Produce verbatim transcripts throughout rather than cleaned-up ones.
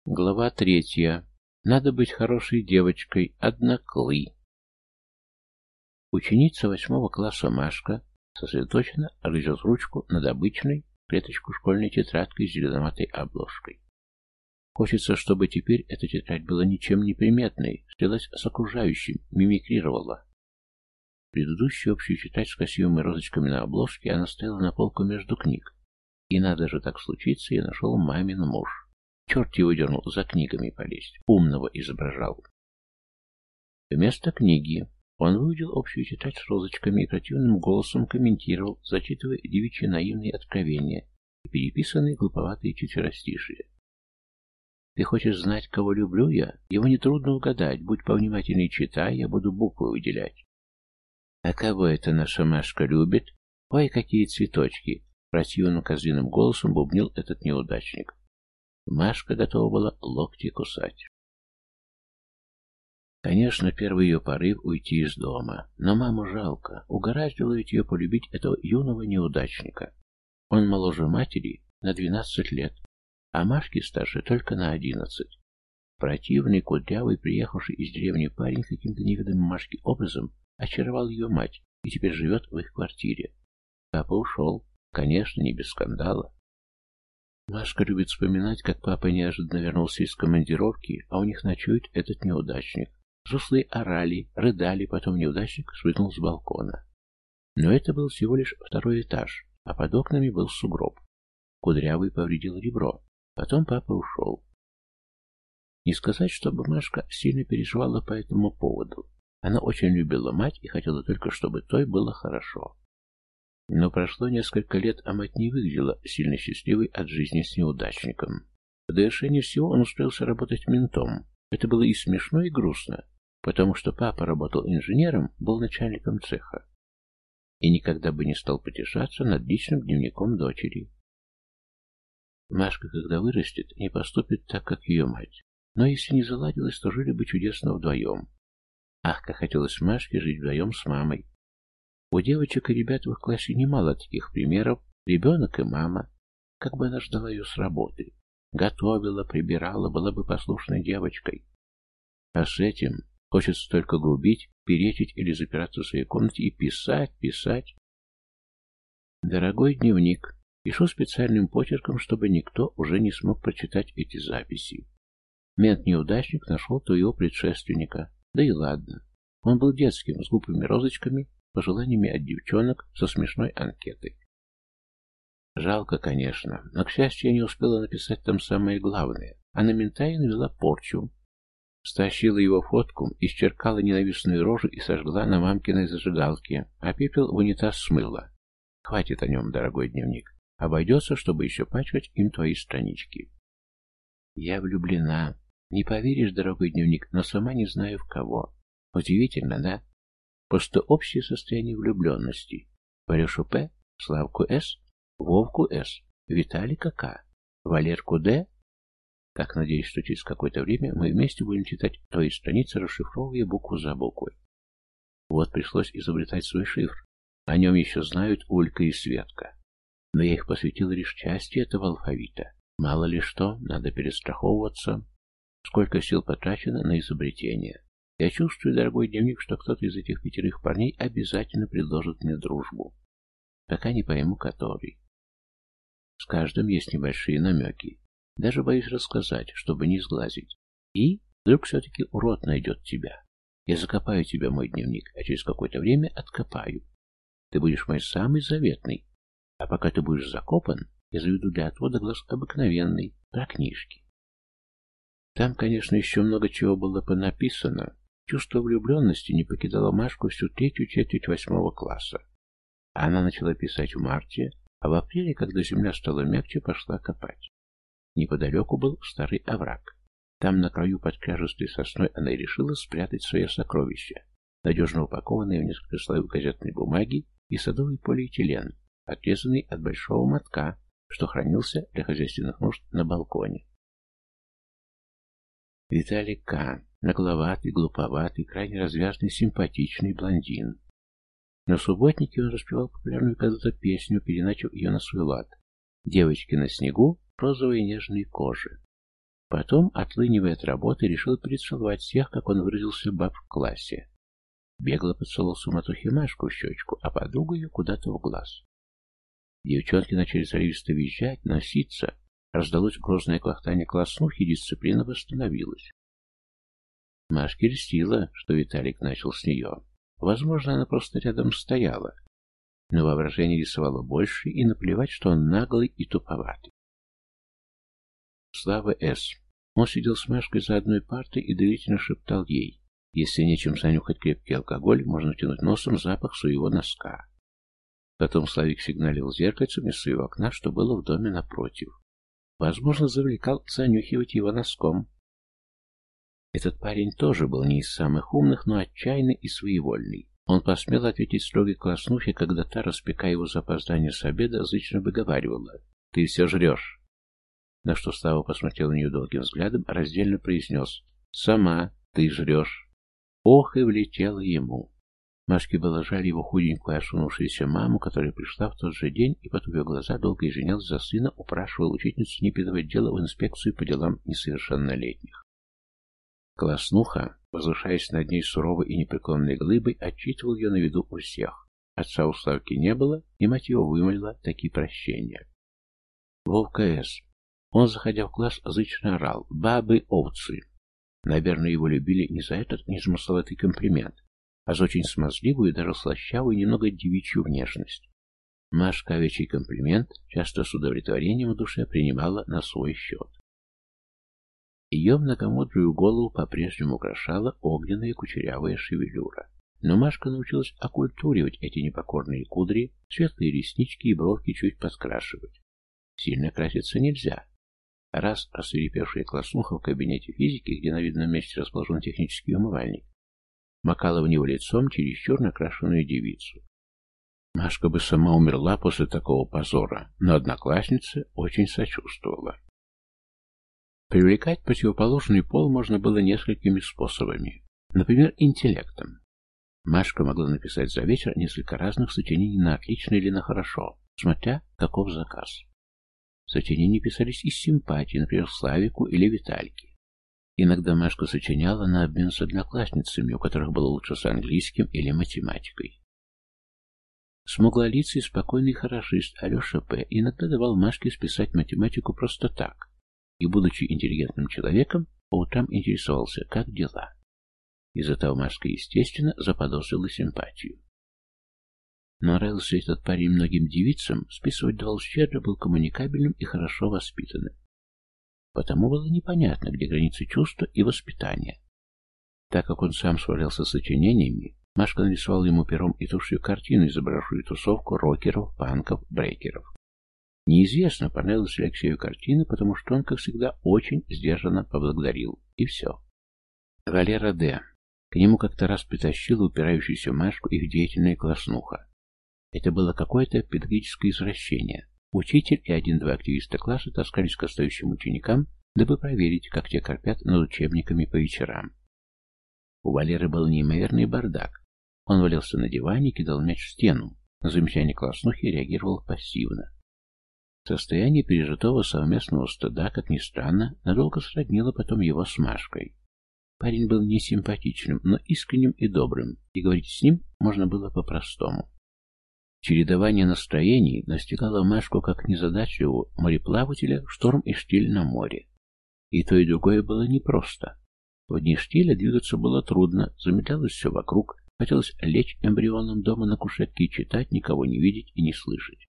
Глава третья. Надо быть хорошей девочкой, однаклы. Ученица восьмого класса Машка сосредоточенно грызет ручку над обычной клеточку школьной тетрадкой с зеленоватой обложкой. Хочется, чтобы теперь эта тетрадь была ничем не приметной, слилась с окружающим, мимикрировала. Предыдущую общую тетрадь с красивыми розочками на обложке она стояла на полку между книг. И надо же так случиться, я нашел мамин муж. Черт его дернул за книгами полезть. Умного изображал. Вместо книги он выудил общую тетрадь с розочками и противным голосом комментировал, зачитывая девичьи наивные откровения и переписанные глуповатые четверостишие. «Ты хочешь знать, кого люблю я? Его нетрудно угадать. Будь повнимательней, читай, я буду буквы выделять». «А кого это наша Машка любит? Ой, какие цветочки!» Противным козлиным голосом бубнил этот неудачник. Машка готова была локти кусать. Конечно, первый ее порыв — уйти из дома. Но маму жалко. Угораздило ведь ее полюбить этого юного неудачника. Он моложе матери на двенадцать лет, а Машке старше только на одиннадцать. Противный, кудрявый, приехавший из деревни парень каким-то неведомым Машке образом очаровал ее мать и теперь живет в их квартире. Папа ушел. Конечно, не без скандала. Машка любит вспоминать, как папа неожиданно вернулся из командировки, а у них ночует этот неудачник. Взрослые орали, рыдали, потом неудачник спрыгнул с балкона. Но это был всего лишь второй этаж, а под окнами был сугроб. Кудрявый повредил ребро, потом папа ушел. Не сказать, чтобы Машка сильно переживала по этому поводу. Она очень любила мать и хотела только, чтобы той было хорошо. Но прошло несколько лет, а мать не выглядела сильно счастливой от жизни с неудачником. В довершение всего он устроился работать ментом. Это было и смешно, и грустно, потому что папа работал инженером, был начальником цеха. И никогда бы не стал потешаться над личным дневником дочери. Машка, когда вырастет, не поступит так, как ее мать. Но если не заладилось, то жили бы чудесно вдвоем. Ах, как хотелось Машке жить вдвоем с мамой. У девочек и ребят в их классе немало таких примеров. Ребенок и мама. Как бы она ждала ее с работы. Готовила, прибирала, была бы послушной девочкой. А с этим хочется только грубить, перечить или запираться в своей комнате и писать, писать. Дорогой дневник. Пишу специальным почерком, чтобы никто уже не смог прочитать эти записи. Мент-неудачник нашел твоего предшественника. Да и ладно. Он был детским, с глупыми розочками, пожеланиями от девчонок, со смешной анкетой. Жалко, конечно, но, к счастью, я не успела написать там самое главное, а на мента я навела порчу. Стащила его фотку, исчеркала ненавистную рожу и сожгла на мамкиной зажигалке, а пепел в унитаз смыла. Хватит о нем, дорогой дневник. Обойдется, чтобы еще пачкать им твои странички. Я влюблена. Не поверишь, дорогой дневник, но сама не знаю в кого. Удивительно, да? Просто общее состояние влюбленности. Валешу П, Славку С, Вовку С, Виталика К, Валерку Д. Так, надеюсь, что через какое-то время мы вместе будем читать твои страницы, расшифровывая букву за буквой. Вот пришлось изобретать свой шифр. О нем еще знают Улька и Светка. Но я их посвятил лишь части этого алфавита. Мало ли что, надо перестраховываться. Сколько сил потрачено на изобретение. Я чувствую, дорогой дневник, что кто-то из этих пятерых парней обязательно предложит мне дружбу. Пока не пойму, который. С каждым есть небольшие намеки. Даже боюсь рассказать, чтобы не сглазить. И вдруг все-таки урод найдет тебя. Я закопаю тебя, мой дневник, а через какое-то время откопаю. Ты будешь мой самый заветный. А пока ты будешь закопан, я заведу для отвода глаз обыкновенный, про книжки. Там, конечно, еще много чего было понаписано. Чувство влюбленности не покидало Машку всю третью четверть восьмого класса. Она начала писать в марте, а в апреле, когда земля стала мягче, пошла копать. Неподалеку был старый овраг. Там, на краю под кряжестой сосной, она и решила спрятать свое сокровище, надежно упакованное в несколько слоев газетной бумаги и садовый полиэтилен, отрезанный от большого мотка, что хранился для хозяйственных нужд на балконе. Виталий К. Нагловатый, глуповатый, крайне развязный, симпатичный блондин. На субботнике он распевал популярную когда-то песню, переначав ее на свой лад. «Девочки на снегу, розовой нежной кожи». Потом, отлынивая от работы, решил перецеловать всех, как он выразился, баб в классе. Бегло поцеловал суматохи Машку в щечку, а подругу ее куда-то в глаз. Девчонки начали заливисто визжать, носиться. Раздалось грозное клохтание класснухи, и дисциплина восстановилась. Машке льстило, что Виталик начал с нее. Возможно, она просто рядом стояла. Но воображение рисовало больше, и наплевать, что он наглый и туповатый. Слава С. Он сидел с Машкой за одной партой и доверительно шептал ей: если нечем занюхать крепкий алкоголь, можно втянуть носом запах своего носка. Потом Славик сигналил зеркальцем из своего окна, что было в доме напротив. Возможно, завлекал занюхивать его носком. Этот парень тоже был не из самых умных, но отчаянный и своевольный. Он посмел ответить строгой класснухе, когда та, распекая его за опоздание с обеда, зычно выговаривала: «Ты все жрешь». На что Слава посмотрел на нее долгим взглядом, раздельно произнес: «Сама ты жрешь». Ох, и влетело ему. Машке было жаль его худенькую осунувшуюся маму, которая пришла в тот же день и, потупив глаза, долго извинялась за сына, упрашивала учительницу не передавать дело в инспекцию по делам несовершеннолетних. Класснуха, возвышаясь над ней суровой и непреклонной глыбой, отчитывал ее на виду у всех. Отца у Славки не было, и мать его вымолила такие прощения. Вовка С. Он, заходя в класс, зычно орал: «Бабы-овцы!». Наверное, его любили не за этот незамысловатый комплимент, а за очень смазливую, даже слащавую, немного девичью внешность. Машка овечий комплимент часто с удовлетворением в душе принимала на свой счет. Ее многомудрую голову по-прежнему украшала огненная кучерявая шевелюра. Но Машка научилась оккультуривать эти непокорные кудри, светлые реснички и бровки чуть подкрашивать. Сильно краситься нельзя. Раз освирепевшая класснуха в кабинете физики, где на видном месте расположен технический умывальник, макала в него лицом чересчур накрашенную девицу. Машка бы сама умерла после такого позора, но одноклассница очень сочувствовала. Привлекать противоположный пол можно было несколькими способами. Например, интеллектом. Машка могла написать за вечер несколько разных сочинений на отлично или на хорошо, смотря каков заказ. Сочинения писались из симпатии, например, Славику или Витальке. Иногда Машка сочиняла на обмен с одноклассницами, у которых было лучше с английским или математикой. Смуглолицый, спокойный хорошист Алеша П. иногда давал Машке списать математику просто так, и, будучи интеллигентным человеком, по утрам интересовался, как дела. Из-за того Машка, естественно, заподозрила симпатию. Но нравился этот парень многим девицам, списывать давал щедро, был коммуникабельным и хорошо воспитанным. Потому было непонятно, где границы чувства и воспитания. Так как он сам справлялся с сочинениями, Машка нарисовала ему пером и тушью картину, изображавшую тусовку рокеров, панков, брейкеров. Неизвестно, понравилась ли Алексею картина, потому что он, как всегда, очень сдержанно поблагодарил. И все. Валера Д. К нему как-то раз притащила упирающуюся Машку их деятельная класснуха. Это было какое-то педагогическое извращение. Учитель и один-два активиста класса таскались к остающим ученикам, дабы проверить, как те корпят над учебниками по вечерам. У Валеры был неимоверный бардак. Он валялся на диване, кидал мяч в стену. На замечание класснухи реагировал пассивно. Состояние пережитого совместного стыда, как ни странно, надолго сроднило потом его с Машкой. Парень был несимпатичным, но искренним и добрым, и говорить с ним можно было по-простому. Чередование настроений настигало Машку как незадачливого мореплавателя в шторм и штиль на море. И то, и другое было непросто. В дни штиля двигаться было трудно, замедлялось все вокруг, хотелось лечь эмбрионом дома на кушетке и читать, никого не видеть и не слышать.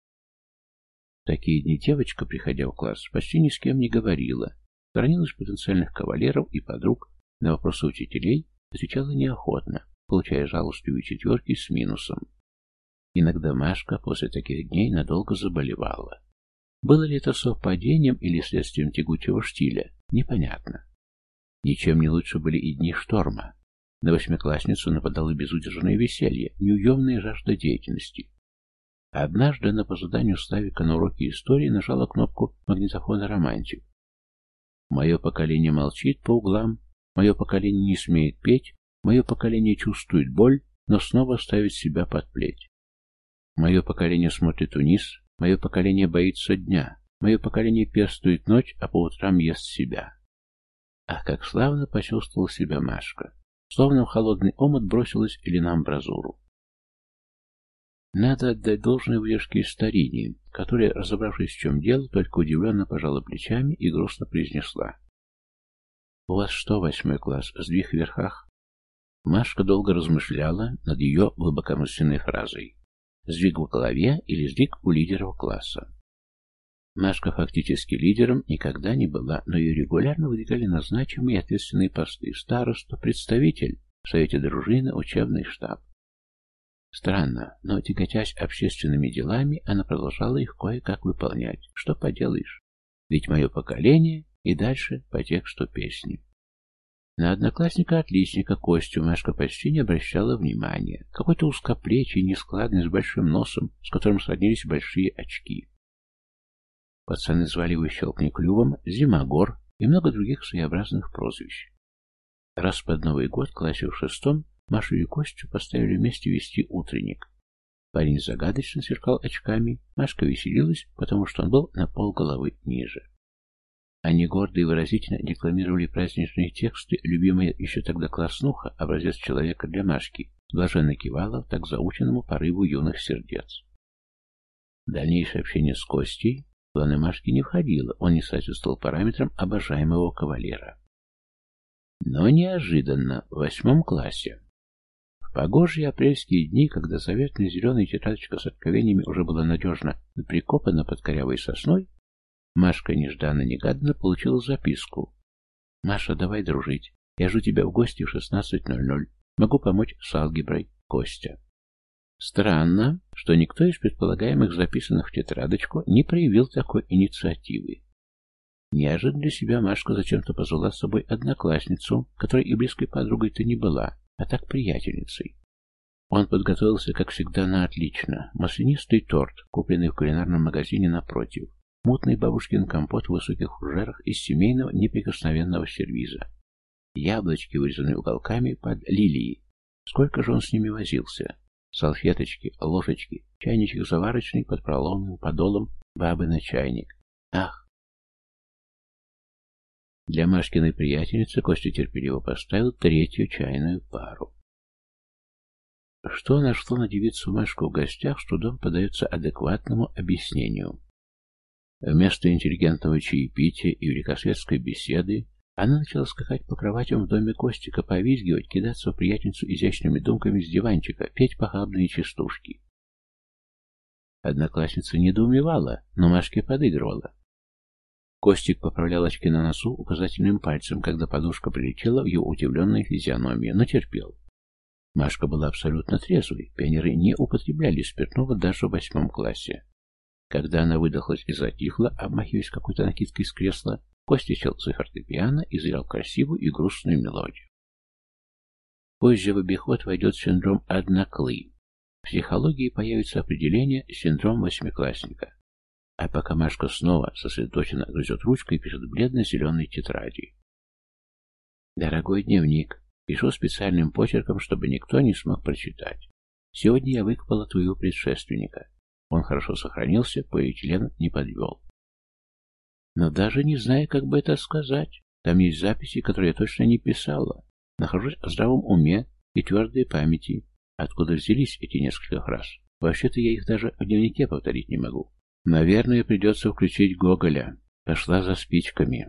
В такие дни девочка, приходя в класс, почти ни с кем не говорила, сторонилась потенциальных кавалеров и подруг, на вопросы учителей отвечала неохотно, получая жалостливые четверки с минусом. Иногда Машка после таких дней надолго заболевала. Было ли это совпадением или следствием тягучего штиля, непонятно. Ничем не лучше были и дни шторма. На восьмиклассницу нападало безудержное веселье, неуемная жажда деятельности. Однажды она по заданию Славика на уроке истории нажала кнопку магнитофона «Романтик». «Мое поколение молчит по углам, мое поколение не смеет петь, мое поколение чувствует боль, но снова ставит себя под плеть. Мое поколение смотрит вниз, мое поколение боится дня, мое поколение пестует ночь, а по утрам ест себя. Ах, как славно почувствовала себя Машка. Словно в холодный омут бросилась или на амбразуру. Надо отдать должное выдержке Старине, которая, разобравшись, в чем дело, только удивленно пожала плечами и грустно произнесла. «У вас что, восьмой класс, сдвиг в верхах?» Машка долго размышляла над ее глубокомысленной фразой. Сдвиг в голове или сдвиг у лидеров класса. Машка фактически лидером никогда не была, но ее регулярно выдвигали на значимые и ответственные посты: староста, представитель в совете дружины, учебный штаб. Странно, но, тяготясь общественными делами, она продолжала их кое-как выполнять. Что поделаешь? Ведь мое поколение и дальше по тексту песни. На одноклассника-отличника Костю Машка почти не обращала внимания. Какой-то узкоплечий, нескладный, с большим носом, с которым сроднились большие очки. Пацаны звали его Щелкни клювом, Зимогор и много других своеобразных прозвищ. Раз под Новый год, в классе в шестом, Машу и Костю поставили вместе вести утренник. Парень загадочно сверкал очками, Машка веселилась, потому что он был на полголовы ниже. Они гордо и выразительно декламировали праздничные тексты, любимая еще тогда класснуха, образец человека для Машки, блаженно кивала так заученному порыву юных сердец. Дальнейшее общение с Костей в планы Машки не входило, он не соответствовал параметрам обожаемого кавалера. Но неожиданно, в восьмом классе, в погожие апрельские дни, когда заветная зеленая тетрадочка с откровениями уже была надежно прикопана под корявой сосной, Машка нежданно-негаданно получила записку. «Маша, давай дружить. Я жду тебя в гости в шестнадцать ноль ноль. Могу помочь с алгеброй. Костя». Странно, что никто из предполагаемых записанных в тетрадочку не проявил такой инициативы. Неожиданно для себя Машка зачем-то позвала с собой одноклассницу, которой и близкой подругой-то не была, а так приятельницей. Он подготовился, как всегда, на отлично. Маслянистый торт, купленный в кулинарном магазине напротив. Мутный бабушкин компот в высоких фужерах из семейного неприкосновенного сервиза. Яблочки, вырезанные уголками под лилии. Сколько же он с ними возился? Салфеточки, ложечки, чайничек заварочный под проломным подолом бабы на чайник. Ах! Для Машкиной приятельницы Костя терпеливо поставил третью чайную пару. Что нашло на девицу Машку в гостях, с трудом подается адекватному объяснению. Вместо интеллигентного чаепития и великосветской беседы она начала скакать по кроватям в доме Костика, повизгивать, кидаться в приятельницу изящными думками с диванчика, петь похабные частушки. Одноклассница недоумевала, но Машке подыгрывала. Костик поправлял очки на носу указательным пальцем, когда подушка прилетела в его удивленную физиономию, но терпел. Машка была абсолютно трезвой, пионеры не употребляли спиртного даже в восьмом классе. Когда она выдохлась и затихла, обмахиваясь какой-то накидкой с кресла, Костя сел за фортепиано и заиграл красивую и грустную мелодию. Позже в обиход войдет синдром одноклы. В психологии появится определение «синдром восьмиклассника». А пока Машка снова сосредоточенно грызет ручку и пишет бледно-зеленой тетради. «Дорогой дневник, пишу специальным почерком, чтобы никто не смог прочитать. Сегодня я выкопала твоего предшественника. Он хорошо сохранился, полиэтилен не подвел. Но даже не знаю, как бы это сказать. Там есть записи, которые я точно не писала. Нахожусь в здравом уме и твердой памяти. Откуда взялись эти несколько фраз? Вообще-то я их даже в дневнике повторить не могу. Наверное, придется включить Гоголя. Пошла за спичками.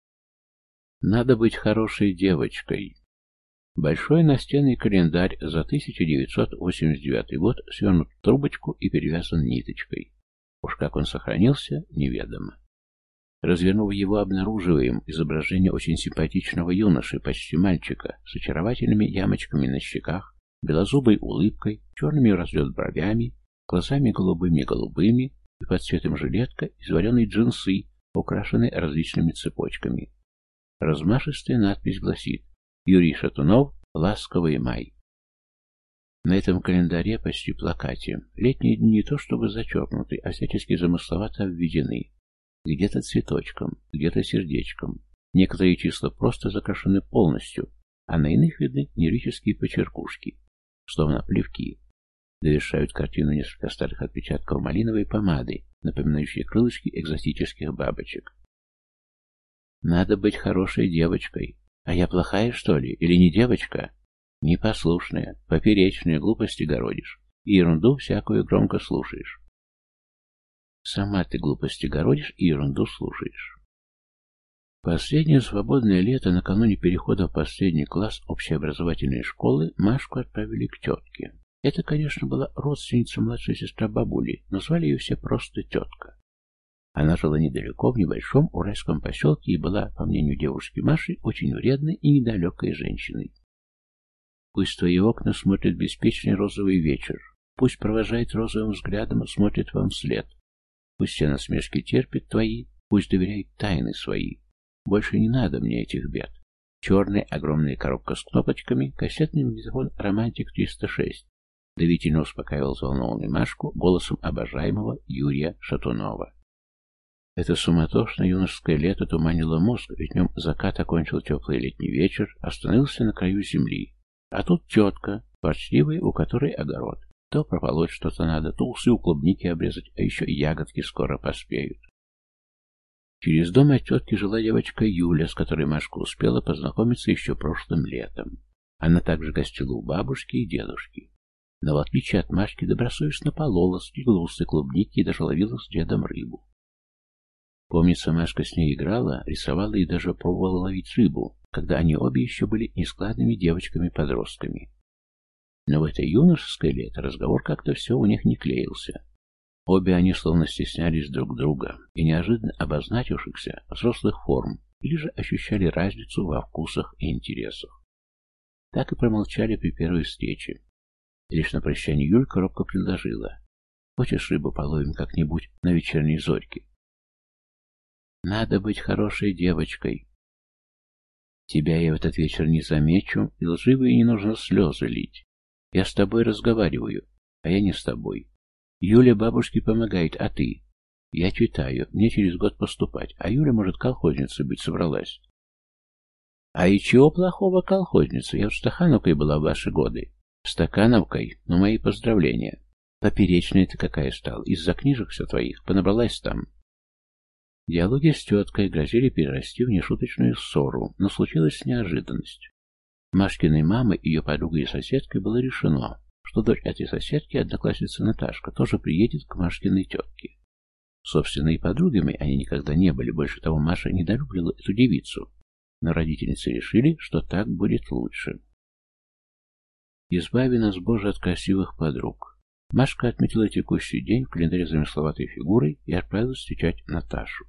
Надо быть хорошей девочкой». Большой настенный календарь за тысяча девятьсот восемьдесят девятый год свернут в трубочку и перевязан ниточкой. Уж как он сохранился, неведомо. Развернув его, обнаруживаем изображение очень симпатичного юноши, почти мальчика, с очаровательными ямочками на щеках, белозубой улыбкой, черными разлет бровями, глазами голубыми-голубыми и под цветом жилетка из вареной джинсы, украшенной различными цепочками. Размашистая надпись гласит: Юрий Шатунов, «Ласковый май». На этом календаре, почти плакате, летние дни не то чтобы зачеркнуты, а всячески замысловато обведены. Где-то цветочком, где-то сердечком. Некоторые числа просто закрашены полностью, а на иных видны лирические почеркушки, словно плевки. Довершают картину несколько старых отпечатков малиновой помады, напоминающие крылышки экзотических бабочек. Надо быть хорошей девочкой. А я плохая, что ли? Или не девочка? Непослушная, поперечная, глупости городишь. И ерунду всякую громко слушаешь. Сама ты глупости городишь и ерунду слушаешь. Последнее свободное лето, накануне перехода в последний класс общеобразовательной школы, Машку отправили к тетке. Это, конечно, была родственница младшей сестра бабули, но звали ее все просто тетка. Она жила недалеко, в небольшом уральском поселке, и была, по мнению девушки Маши, очень вредной и недалекой женщиной. Пусть твои окна смотрят беспечный розовый вечер, пусть провожает розовым взглядом, смотрит вам вслед, пусть все насмешки терпит твои, пусть доверяет тайны свои. Больше не надо мне этих бед. Черная огромная коробка с кнопочками, кассетный магнитофон «Романтик триста шесть». Доверительно успокаивал взволнованную Машку голосом обожаемого Юрия Шатунова. Это суматошное юношеское лето туманило мозг, ведь в нем закат окончил теплый летний вечер, остановился на краю земли. А тут тетка, ворчливая, у которой огород. То прополоть что-то надо, то усы у клубники обрезать, а еще и ягодки скоро поспеют. Через дом от тетки жила девочка Юля, с которой Машка успела познакомиться еще прошлым летом. Она также гостила у бабушки и дедушки. Но в отличие от Машки добросовестно полола, стригла усы клубники и даже ловила с дедом рыбу. Помнится, Машка с ней играла, рисовала и даже пробовала ловить рыбу, когда они обе еще были нескладными девочками-подростками. Но в это юношеское лето разговор как-то все у них не клеился. Обе они словно стеснялись друг друга и неожиданно обозначившихся взрослых форм, или же ощущали разницу во вкусах и интересах. Так и промолчали при первой встрече. Лишь на прощание Юлька робко предложила: «Хочешь, рыбу половим как-нибудь на вечерней зорьке?» «Надо быть хорошей девочкой. Тебя я в этот вечер не замечу, и лживые не нужно слезы лить. Я с тобой разговариваю, а я не с тобой. Юля бабушке помогает, а ты? Я читаю, мне через год поступать, а Юля, может, колхозницей быть собралась». «А и чего плохого колхозница? Я в Стахановкой была в ваши годы». «Стакановкой? Ну, мои поздравления. Поперечная ты какая стала, из-за книжек все твоих, понабралась там». Диалоги с теткой грозили перерасти в нешуточную ссору, но случилась неожиданность. Машкиной мамой, ее подругой и соседкой было решено, что дочь этой соседки, одноклассница Наташка, тоже приедет к Машкиной тетке. Собственно, и подругами они никогда не были, больше того, Маша недолюбливала эту девицу, но родительницы решили, что так будет лучше. «Избави нас, Боже, от красивых подруг». Машка отметила текущий день в календаре замысловатой фигурой и отправилась встречать Наташу.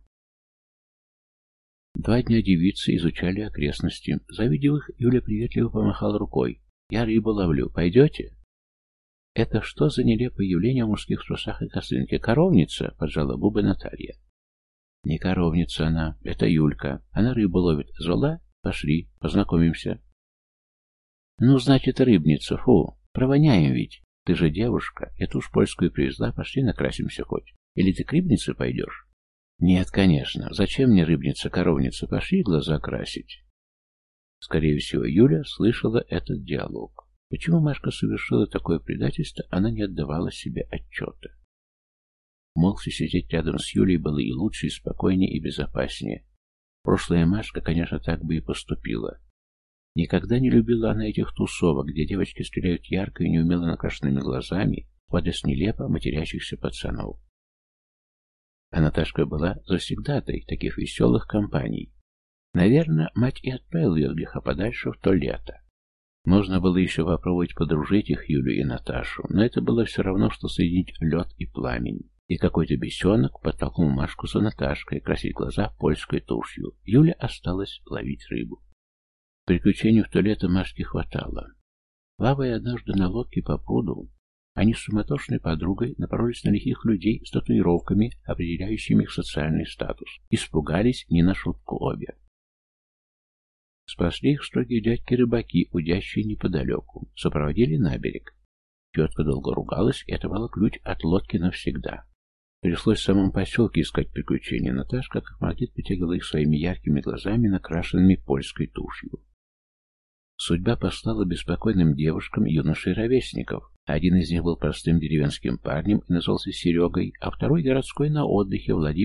Два дня девицы изучали окрестности. Завидев их, Юля приветливо помахала рукой. «Я рыбу ловлю. Пойдете?» «Это что за нелепое явление в мужских трусах и косынке? Коровница?» — поджала губы Наталья. «Не коровница она. Это Юлька. Она рыбу ловит. Звала? Пошли. Познакомимся». «Ну, значит, рыбница. Фу. Провоняем ведь. Ты же девушка. Эту уж польскую привезла. Пошли накрасимся хоть. Или ты к рыбнице пойдешь?» «Нет, конечно. Зачем мне рыбница-коровница? Пошли глаза красить». Скорее всего, Юля слышала этот диалог. Почему Машка совершила такое предательство, она не отдавала себе отчета. Молча сидеть рядом с Юлей было и лучше, и спокойнее, и безопаснее. Прошлая Машка, конечно, так бы и поступила. Никогда не любила она этих тусовок, где девочки стреляют ярко и неумело накрашенными глазами в адрес нелепо матерящихся пацанов. А Наташка была завсегдатой таких веселых компаний. Наверное, мать и отправила ее от греха подальше в то лето. Можно было еще попробовать подружить их, Юлю и Наташу, но это было все равно, что соединить лед и пламень. И какой-то бесенок подтолкнул Машку за Наташкой красить глаза польской тушью. Юля осталась ловить рыбу. Приключений в то лето Машке хватало. Плавая однажды на лодке по пруду, они с суматошной подругой напоролись на лихих людей с татуировками, определяющими их социальный статус. Испугались не на шутку обе. Спасли их строгие дядьки-рыбаки, удящие неподалеку. Сопроводили на берег. Тетка долго ругалась, и это был ключ от лодки навсегда. Пришлось в самом поселке искать приключения. Наташка, как магнит, притягивала их своими яркими глазами, накрашенными польской тушью. Судьба послала беспокойным девушкам юношей-ровесников. Один из них был простым деревенским парнем и назывался Серегой, а второй городской на отдыхе Владимир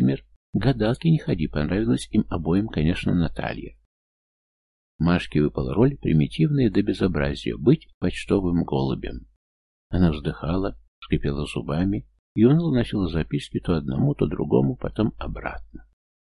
К гадалке не ходи, понравилась им обоим, конечно, Наталья. Машке выпала роль примитивная до безобразия — быть почтовым голубем. Она вздыхала, скрипела зубами и уныло начала записки то одному, то другому, потом обратно.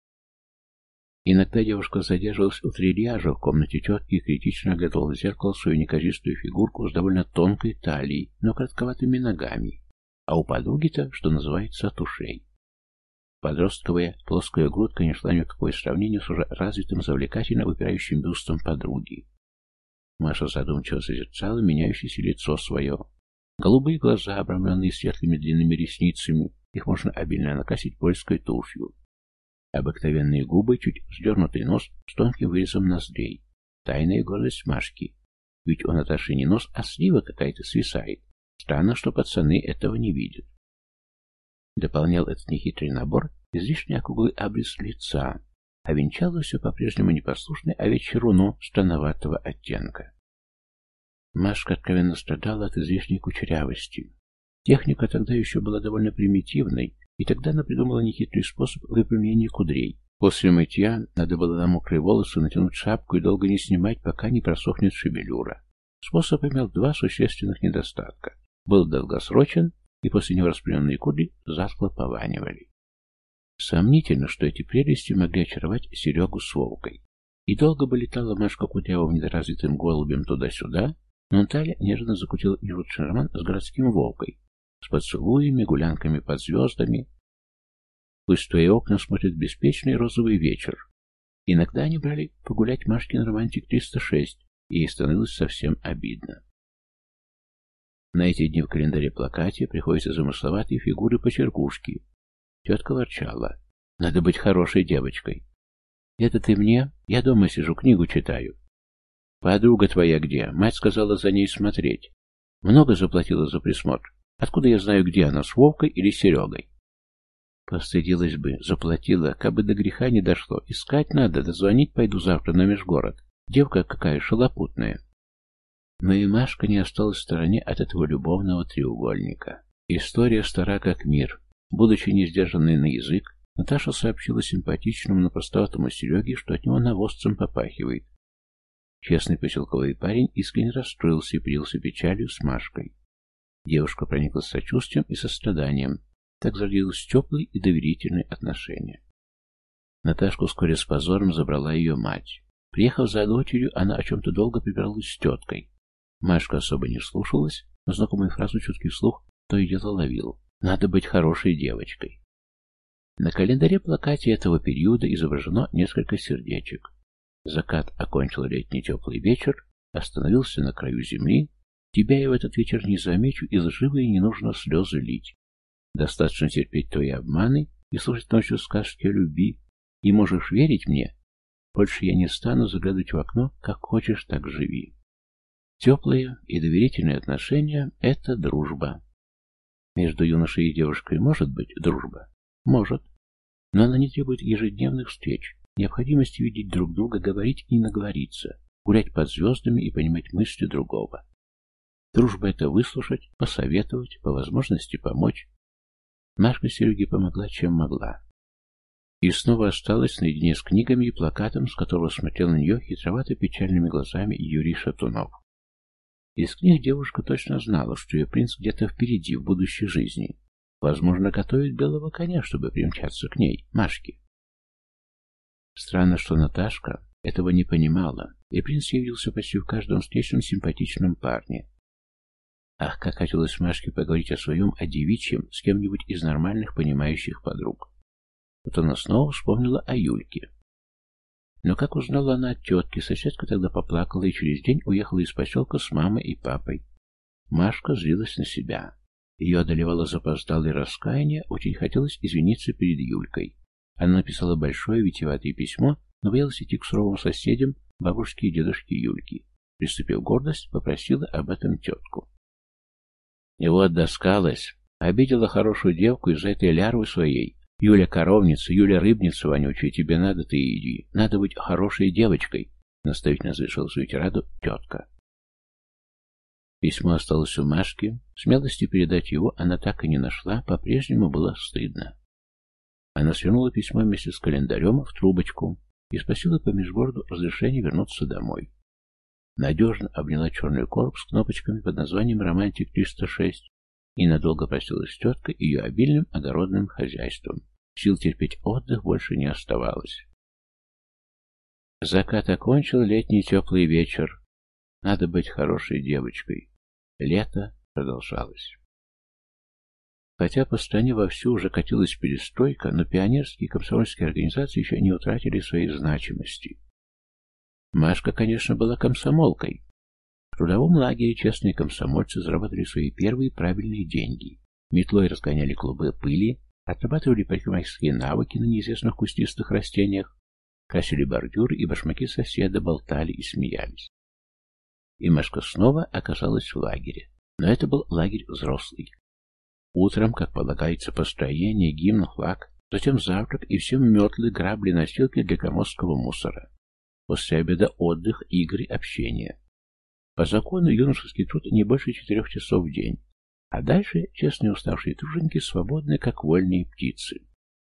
Иногда девушка задерживалась у трильяжа в комнате тетки и критично оглядывала в зеркало свою неказистую фигурку с довольно тонкой талией, но коротковатыми ногами, а у подруги-то, что называется, от ушей. Подростковая плоская грудка не шла ни в какое сравнение с уже развитым, завлекательно выпирающим бюстом подруги. Маша задумчиво созерцала меняющееся лицо свое. Голубые глаза, обрамленные светлыми длинными ресницами, их можно обильно накрасить польской тушью. Обыкновенные губы, чуть вздернутый нос с тонким вырезом ноздрей. Тайная гордость Машки. Ведь у Наташи не нос, а слива какая-то свисает. Странно, что пацаны этого не видят. Дополнял этот нехитрый набор излишне округлый обрез лица, а венчало все по-прежнему непослушной овечье руно странноватого оттенка. Машка откровенно страдала от излишней кучерявости. Техника тогда еще была довольно примитивной, и тогда она придумала нехитрый способ выпрямления кудрей. После мытья надо было на мокрые волосы натянуть шапку и долго не снимать, пока не просохнет шевелюра. Способ имел два существенных недостатка. Был долгосрочен, и после него распрямленные кудри затхло пованивали. Сомнительно, что эти прелести могли очаровать Серегу с Вовкой. И долго бы летала Машка Кудрявым недоразвитым голубем туда-сюда, но Наталья нежно закрутила ирутный роман с городским Вовкой, с поцелуями, гулянками под звездами. Пусть в твои окна смотрит беспечный розовый вечер. Иногда они брали погулять Машкин романтик триста шесть, и ей становилось совсем обидно. На эти дни в календаре-плакате приходятся замысловатые фигуры-почеркушки. Тетка ворчала. Надо быть хорошей девочкой. Это ты мне? Я дома сижу, книгу читаю. Подруга твоя где? Мать сказала за ней смотреть. Много заплатила за присмотр. Откуда я знаю, где она, с Вовкой или с Серегой? Постыдилась бы, заплатила, кабы до греха не дошло. Искать надо, да звонить пойду завтра на межгород. Девка какая шалопутная. Но и Машка не осталась в стороне от этого любовного треугольника. История стара как мир. Будучи не сдержанной на язык, Наташа сообщила симпатичному, но простоватому Сереге, что от него навозцем попахивает. Честный поселковый парень искренне расстроился и поделился печалью с Машкой. Девушка прониклась сочувствием и состраданием. Так зародились теплые и доверительные отношения. Наташку вскоре с позором забрала ее мать. Приехав за дочерью, она о чем-то долго припиралась с теткой. Машка особо не слушалась, но знакомую фразу чуткий слух то и дело ловил. Надо быть хорошей девочкой. На календаре-плакате этого периода изображено несколько сердечек. Закат окончил летний теплый вечер, остановился на краю земли. Тебя я в этот вечер не замечу, и лживые не нужно слезы лить. Достаточно терпеть твои обманы и слушать ночью сказки о любви. И можешь верить мне, больше я не стану заглядывать в окно, как хочешь, так живи. Теплые и доверительные отношения — это дружба. Между юношей и девушкой может быть дружба? Может. Но она не требует ежедневных встреч, необходимости видеть друг друга, говорить и наговориться, гулять под звездами и понимать мысли другого. Дружба — это выслушать, посоветовать, по возможности помочь. Машка Сереге помогла, чем могла. И снова осталась наедине с книгами и плакатом, с которого смотрел на нее хитровато-печальными глазами Юрий Шатунов. Из книг девушка точно знала, что ее принц где-то впереди, в будущей жизни. Возможно, готовит белого коня, чтобы примчаться к ней, Машке. Странно, что Наташка этого не понимала, и принц явился почти в каждом встречном симпатичном парне. Ах, как хотелось Машке поговорить о своем, о девичьем, с кем-нибудь из нормальных, понимающих подруг. Вот она снова вспомнила о Юльке. Но как узнала она от тетки, соседка тогда поплакала и через день уехала из поселка с мамой и папой. Машка злилась на себя. Ее одолевало запоздалое раскаяние, очень хотелось извиниться перед Юлькой. Она написала большое витиеватое письмо, но боялась идти к суровым соседям, бабушке и дедушке Юльки. Приступив гордость, попросила об этом тетку. И вот доскалась, обидела хорошую девку из-за этой лярвы своей. Юля коровница, Юля рыбница вонючая, тебе надо, ты иди. Надо быть хорошей девочкой, наставительно завершила свою тираду тетка. Письмо осталось у Машки. Смелости передать его она так и не нашла, по-прежнему было стыдно. Она свернула письмо вместе с календарем в трубочку и спросила по межгороду разрешения вернуться домой. Надежно обняла черный короб с кнопочками под названием «Романтик триста шесть» и надолго простилась с теткой и ее обильным огородным хозяйством. Сил терпеть отдых больше не оставалось. Закат окончил летний теплый вечер. Надо быть хорошей девочкой. Лето продолжалось. Хотя по стране вовсю уже катилась перестройка, но пионерские и комсомольские организации еще не утратили своей значимости. Машка, конечно, была комсомолкой. В трудовом лагере честные комсомольцы заработали свои первые правильные деньги. Метлой разгоняли клубы пыли, отрабатывали парикмахерские навыки на неизвестных кустистых растениях, красили бордюры, и башмаки соседа болтали и смеялись. И Машка снова оказалась в лагере. Но это был лагерь взрослый. Утром, как полагается, построение, гимн, флаг, затем завтрак и всем метлы, грабли, носилки для громоздкого мусора. После обеда отдых, игры, общение. По закону юношеский труд не больше четырех часов в день, а дальше честные уставшие труженики свободны, как вольные птицы.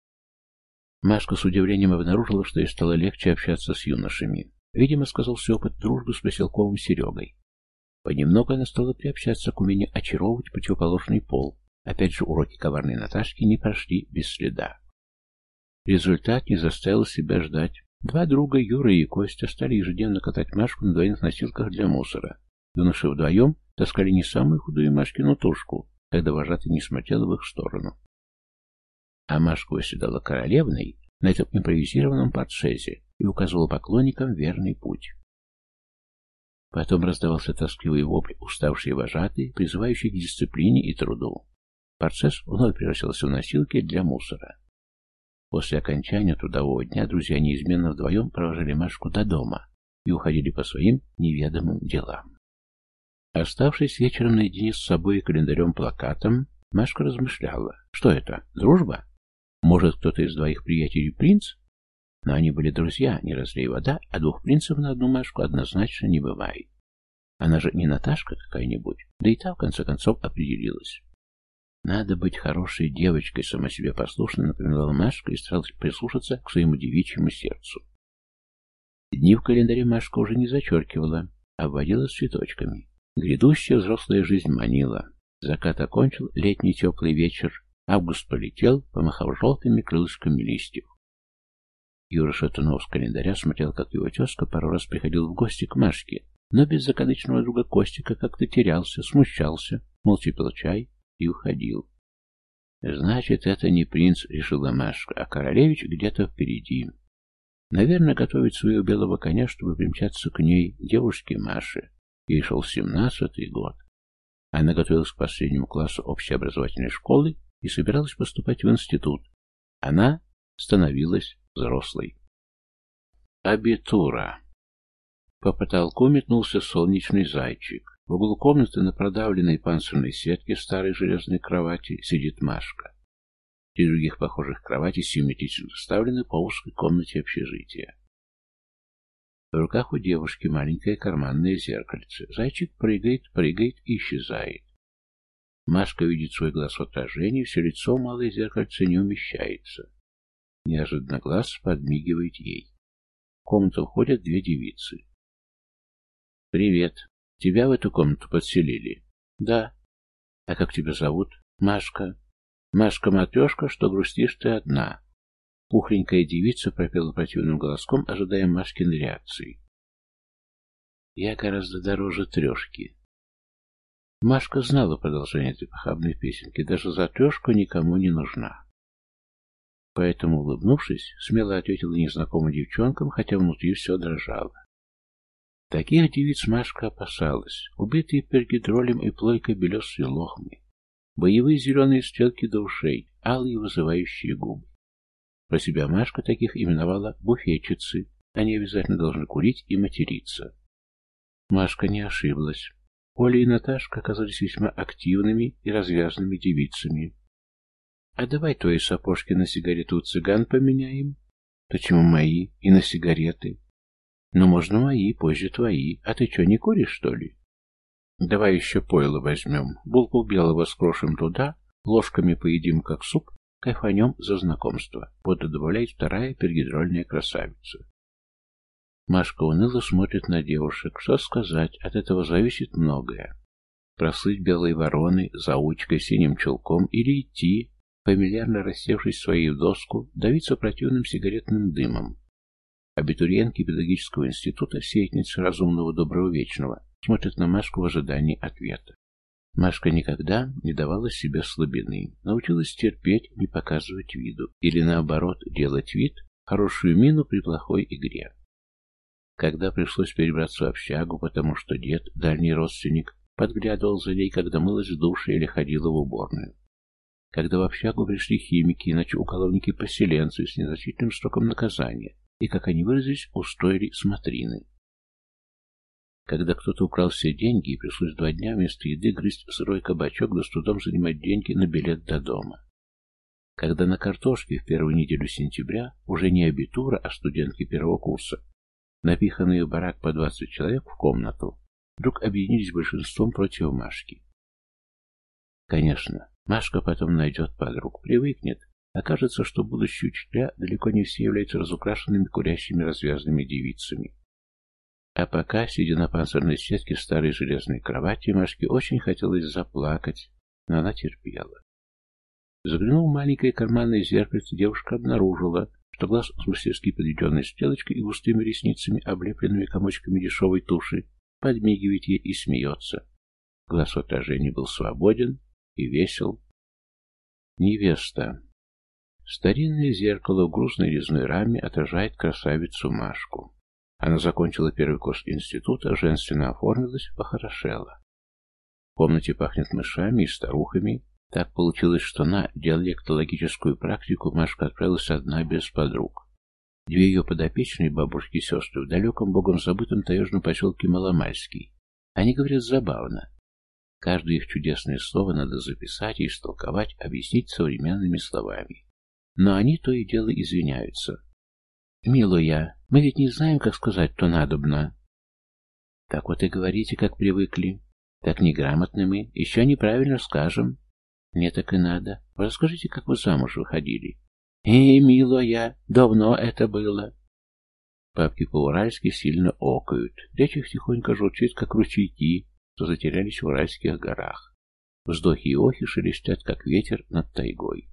Машка с удивлением обнаружила, что ей стало легче общаться с юношами. Видимо, сказался опыт дружбы с поселковым Серегой. Понемногу она стала приобщаться к умению очаровывать противоположный пол. Опять же, уроки коварной Наташки не прошли без следа. Результат не заставил себя ждать. Два друга, Юра и Костя, стали ежедневно катать Машку на двойных носилках для мусора. Юноши вдвоем таскали не самую худую Машкину тушку, когда вожатый не смотрел в их сторону. А Машка восседала королевной на этом импровизированном портшезе и указывала поклонникам верный путь. Потом раздавался тоскливый вопль уставшей вожатой, призывающий к дисциплине и труду. Портшез вновь превратился в носилки для мусора. После окончания трудового дня друзья неизменно вдвоем провожали Машку до дома и уходили по своим неведомым делам. Оставшись вечером наедине с собой и календарем-плакатом, Машка размышляла. Что это? Дружба? Может, кто-то из двоих приятелей принц? Но они были друзья, не разлей вода, а двух принцев на одну Машку однозначно не бывает. Она же не Наташка какая-нибудь, да и та в конце концов определилась. Надо быть хорошей девочкой, сама себе послушно напоминала Машка и старалась прислушаться к своему девичьему сердцу. Дни в календаре Машка уже не зачеркивала, а обводила с цветочками. Грядущая взрослая жизнь манила. Закат окончил летний теплый вечер, август полетел, помахав желтыми крылышками листьев. Юра Шатунов с календаря смотрел, как его тезка пару раз приходил в гости к Машке, но без закадычного друга Костика как-то терялся, смущался, молча пил чай и уходил. «Значит, это не принц», — решила Машка, — «а королевич где-то впереди. Наверное, готовит своего белого коня, чтобы примчаться к ней, девушке Маше. Ей шел семнадцатый год. Она готовилась к последнему классу общеобразовательной школы и собиралась поступать в институт. Она становилась взрослой. Абитура. По потолку метнулся солнечный зайчик. В углу комнаты на продавленной панцирной сетке старой железной кровати сидит Машка. Три других похожих кровати симметрично расставлены по узкой комнате общежития. В руках у девушки маленькое карманное зеркальце. Зайчик прыгает, прыгает и исчезает. Машка видит свой глаз в отражении, все лицо в малое зеркальце не умещается. Неожиданно глаз подмигивает ей. В комнату входят две девицы. «Привет. Тебя в эту комнату подселили?» «Да». «А как тебя зовут?» «Машка». «Машка-матрешка, что грустишь ты одна?» Пухленькая девица пропела противным голоском, ожидая Машкиной реакции. «Я гораздо дороже трешки». Машка знала продолжение этой похабной песенки. Даже за трешку никому не нужна. Поэтому, улыбнувшись, смело ответила незнакомым девчонкам, хотя внутри все дрожало. Таких девиц Машка опасалась. Убитые пергидролем и плойкой белесые лохмы. Боевые зеленые стрелки до ушей, алые вызывающие губы. Про себя Машка таких именовала буфетчицы. Они обязательно должны курить и материться. Машка не ошиблась. Оля и Наташка оказались весьма активными и развязанными девицами. «А давай твои сапожки на сигареты у цыган поменяем?» «Почему мои? И на сигареты?» «Ну, можно мои, позже твои. А ты что, не куришь, что ли?» «Давай еще пойло возьмем. Булку белого скрошим туда, ложками поедим как суп, Кайфанем за знакомство. Бодро добавляет вторая пергидрольная красавица. Машка уныло смотрит на девушек. Что сказать, от этого зависит многое. Прослыть белой вороной, заучкой, синим чулком или идти, фамильярно рассевшись в свою доску, давиться противным сигаретным дымом. Абитуриентки педагогического института, сеятельницы разумного доброго вечного, смотрят на Машку в ожидании ответа. Машка никогда не давала себе слабины, научилась терпеть, не показывать виду, или наоборот, делать вид, хорошую мину при плохой игре. Когда пришлось перебраться в общагу, потому что дед, дальний родственник, подглядывал за ней, когда мылась в душе или ходила в уборную. Когда в общагу пришли химики, иначе уголовники-поселенцы с незначительным сроком наказания, и, как они выразились, устроили смотрины. Когда кто-то украл все деньги, и пришлось два дня вместо еды грызть сырой кабачок, да с трудом занимать деньги на билет до дома. Когда на картошке в первую неделю сентября уже не абитура, а студентки первого курса, напиханные в барак по двадцать человек в комнату, вдруг объединились большинством против Машки. Конечно, Машка потом найдет подруг, привыкнет. Окажется, что будущие учителя далеко не все являются разукрашенными курящими развязными девицами. А пока, сидя на панцирной сетке в старой железной кровати, Машке очень хотелось заплакать, но она терпела. Заглянув в маленькое карманное зеркальце, девушка обнаружила, что глаз с мастерски подведенной стрелочкой и густыми ресницами, облепленными комочками дешевой туши, подмигивает ей и смеется. Глаз в отражении был свободен и весел. Невеста. Старинное зеркало в грустной резной раме отражает красавицу Машку. Она закончила первый курс института, женственно оформилась, похорошела. В комнате пахнет мышами и старухами. Так получилось, что на диалектологическую практику Машка отправилась одна без подруг. Две ее подопечные, бабушки и сестры, в далеком богом забытом таежном поселке Маломальский. Они говорят забавно. Каждое их чудесное слово надо записать и истолковать, объяснить современными словами. Но они то и дело извиняются. «Милая, мы ведь не знаем, как сказать, то надобно». «Так вот и говорите, как привыкли. Так неграмотны мы, еще неправильно скажем». «Мне так и надо. Расскажите, как вы замуж выходили». «Эй, милая, давно это было». Папки по-уральски сильно окают. Речь их тихонько журчит, как ручейки, что затерялись в уральских горах. Вздохи и охи шелестят, как ветер над тайгой.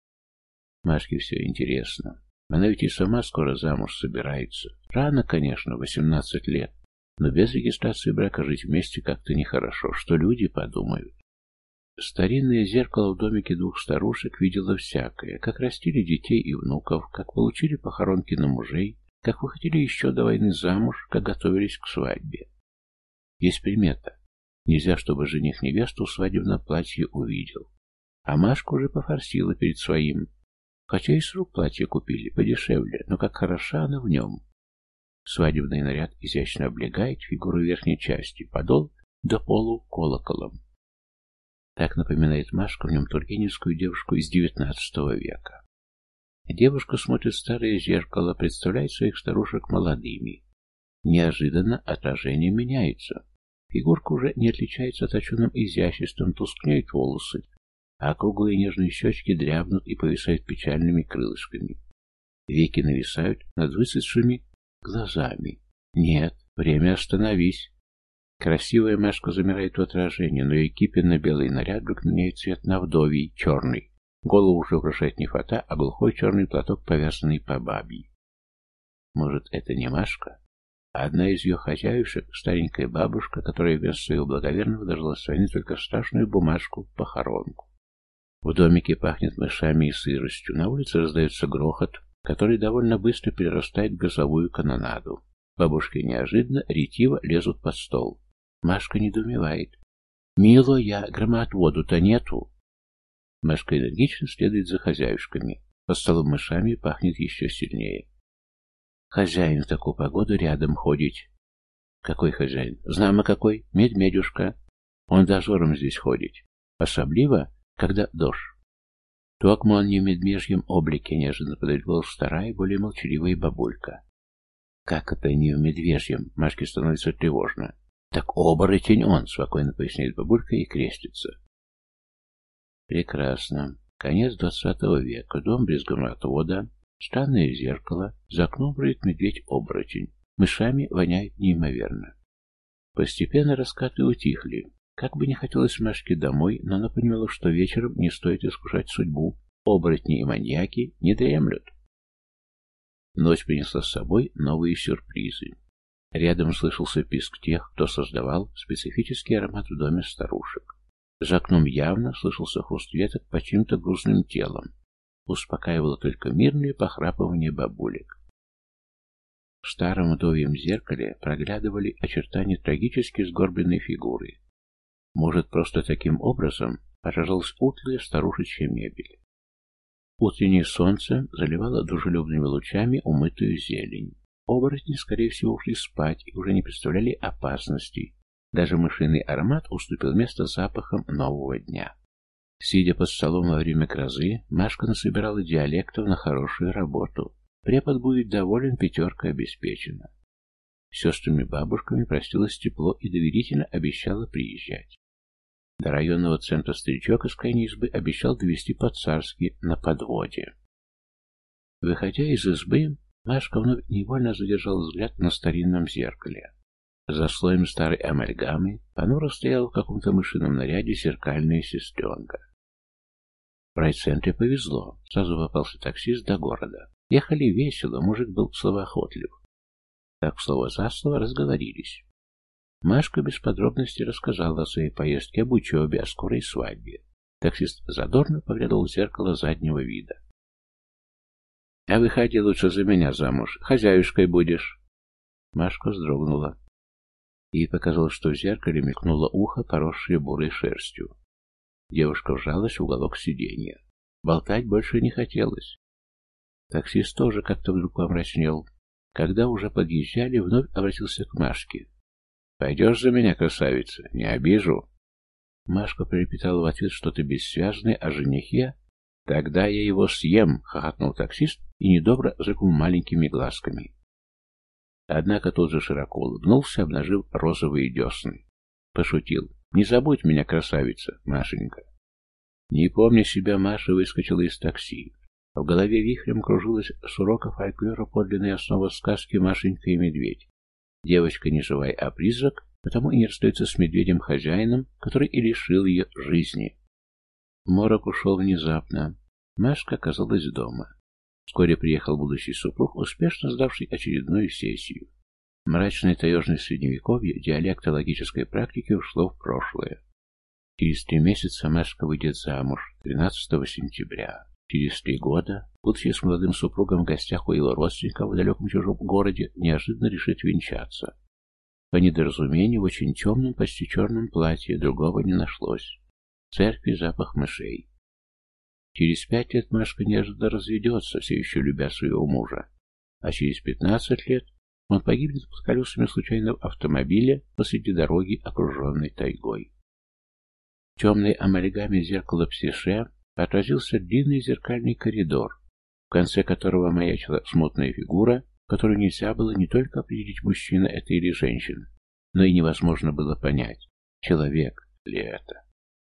Машке все интересно. Она ведь и сама скоро замуж собирается. Рано, конечно, восемнадцать лет. Но без регистрации брака жить вместе как-то нехорошо. Что люди подумают? Старинное зеркало в домике двух старушек видело всякое. Как растили детей и внуков, как получили похоронки на мужей, как выходили еще до войны замуж, как готовились к свадьбе. Есть примета. Нельзя, чтобы жених невесту в свадебном платье увидел. А Машка уже пофорсила перед своим. Хотя и с рук платье купили, подешевле, но как хороша она в нем. Свадебный наряд изящно облегает фигуру верхней части, подол до полу колоколом. Так напоминает Машка в нем тургеневскую девушку из девятнадцатого века. Девушка смотрит в старое зеркало, представляет своих старушек молодыми. Неожиданно отражение меняется. Фигурка уже не отличается точенным изяществом, тускнеют волосы, а круглые нежные щечки дрябнут и повисают печальными крылышками. Веки нависают над высохшими глазами. Нет, время остановись. Красивая Машка замирает в отражении, но ее кипенно-белый наряд вдруг меняет цвет на вдовий, черный. Голову уже украшает не фата, а глухой черный платок, повязанный по бабьи. Может, это не Машка, а одна из ее хозяюшек, старенькая бабушка, которая вместо своего благоверного дожила с войны только страшную бумажку, похоронку. В домике пахнет мышами и сыростью, на улице раздается грохот, который довольно быстро перерастает в грозовую канонаду. Бабушки неожиданно, ретиво лезут под стол. Машка недоумевает. «Милая, громоотводу-то нету!» Машка энергично следует за хозяюшками. Под столом мышами пахнет еще сильнее. Хозяин в такую погоду рядом ходить. Какой хозяин? Знамо какой? Медведюшка. Он дозором здесь ходит. Особливо, когда дождь. Токмо он не в медвежьем облике, неожиданно подает голос вторая, более молчаливая бабулька. Как это не в медвежьем? Машке становится тревожно. Так оборотень он, спокойно поясняет бабулька и крестится. Прекрасно. Конец двадцатого века, дом без громоотвода, странное зеркало, за окном бродит медведь-оборотень, мышами воняет неимоверно. Постепенно раскаты утихли. Как бы не хотелось Машке домой, но она понимала, что вечером не стоит искушать судьбу, оборотни и маньяки не дремлют. Ночь принесла с собой новые сюрпризы. Рядом слышался писк тех, кто создавал специфический аромат в доме старушек. За окном явно слышался хруст веток по чьим-то грузным телам. Успокаивало только мирное похрапывание бабулек. В старом вдовьем зеркале проглядывали очертания трагически сгорбленной фигуры. Может, просто таким образом отражалась утлая старушечья мебель. Утреннее солнце заливало дружелюбными лучами умытую зелень. Оборотни, скорее всего, ушли спать и уже не представляли опасностей. Даже мышиный аромат уступил место запахам нового дня. Сидя под столом во время грозы, Машка насобирала диалектов на хорошую работу. Препод будет доволен, пятерка обеспечена. С сестрами-бабушками простилась тепло и доверительно обещала приезжать. До районного центра старичок из крайней избы обещал довести по-царски на подводе. Выходя из избы, Машка вновь невольно задержала взгляд на старинном зеркале. За слоем старой амальгамы понуро стояла в каком-то мышином наряде зеркальная сестренка. В райцентре повезло, сразу попался таксист до города. Ехали весело, мужик был словоохотлив. Так слово за слово разговорились. Машка без подробностей рассказала о своей поездке, об учебе, о скорой свадьбе. Таксист задорно поглядывал в зеркало заднего вида. «А выходи лучше за меня замуж, хозяюшкой будешь». Машка вздрогнула. Ей показалось, что в зеркале мелькнуло ухо, поросшее бурой шерстью. Девушка вжалась в уголок сиденья. Болтать больше не хотелось. Таксист тоже как-то вдруг помрачнел. Когда уже подъезжали, вновь обратился к Машке. «Пойдешь за меня, красавица? Не обижу». Машка пролепетала в ответ что-то бессвязное о женихе. «Тогда я его съем», — хохотнул таксист и недобро зыркнул маленькими глазками. Однако тут же широко улыбнулся, обнажив розовые десны. Пошутил. «Не забудь меня, красавица, Машенька». Не помня себя, Маша выскочила из такси. В голове вихрем кружилась с урока фольклора подлинная основа сказки «Машенька и медведь». Девочка не живая, а призрак, потому и не расстается с медведем-хозяином, который и лишил ее жизни. Морок ушел внезапно. Машка оказалась дома. Вскоре приехал будущий супруг, успешно сдавший очередную сессию. Мрачное таежное средневековье диалектологической практики ушло в прошлое. Через три месяца Машка выйдет замуж, тринадцатого сентября. Через три года, будучи с молодым супругом в гостях у его родственников в далеком чужом городе, неожиданно решит венчаться. По недоразумению, в очень темном, почти черном платье, другого не нашлось. В церкви запах мышей. Через пять лет Машка неожиданно разведется, все еще любя своего мужа. А через пятнадцать лет он погибнет под колесами случайного автомобиля посреди дороги, окруженной тайгой. В темной амальгаме зеркала псише отразился длинный зеркальный коридор, в конце которого маячила смутная фигура, которую нельзя было не только определить, мужчина это или женщина, но и невозможно было понять, человек ли это.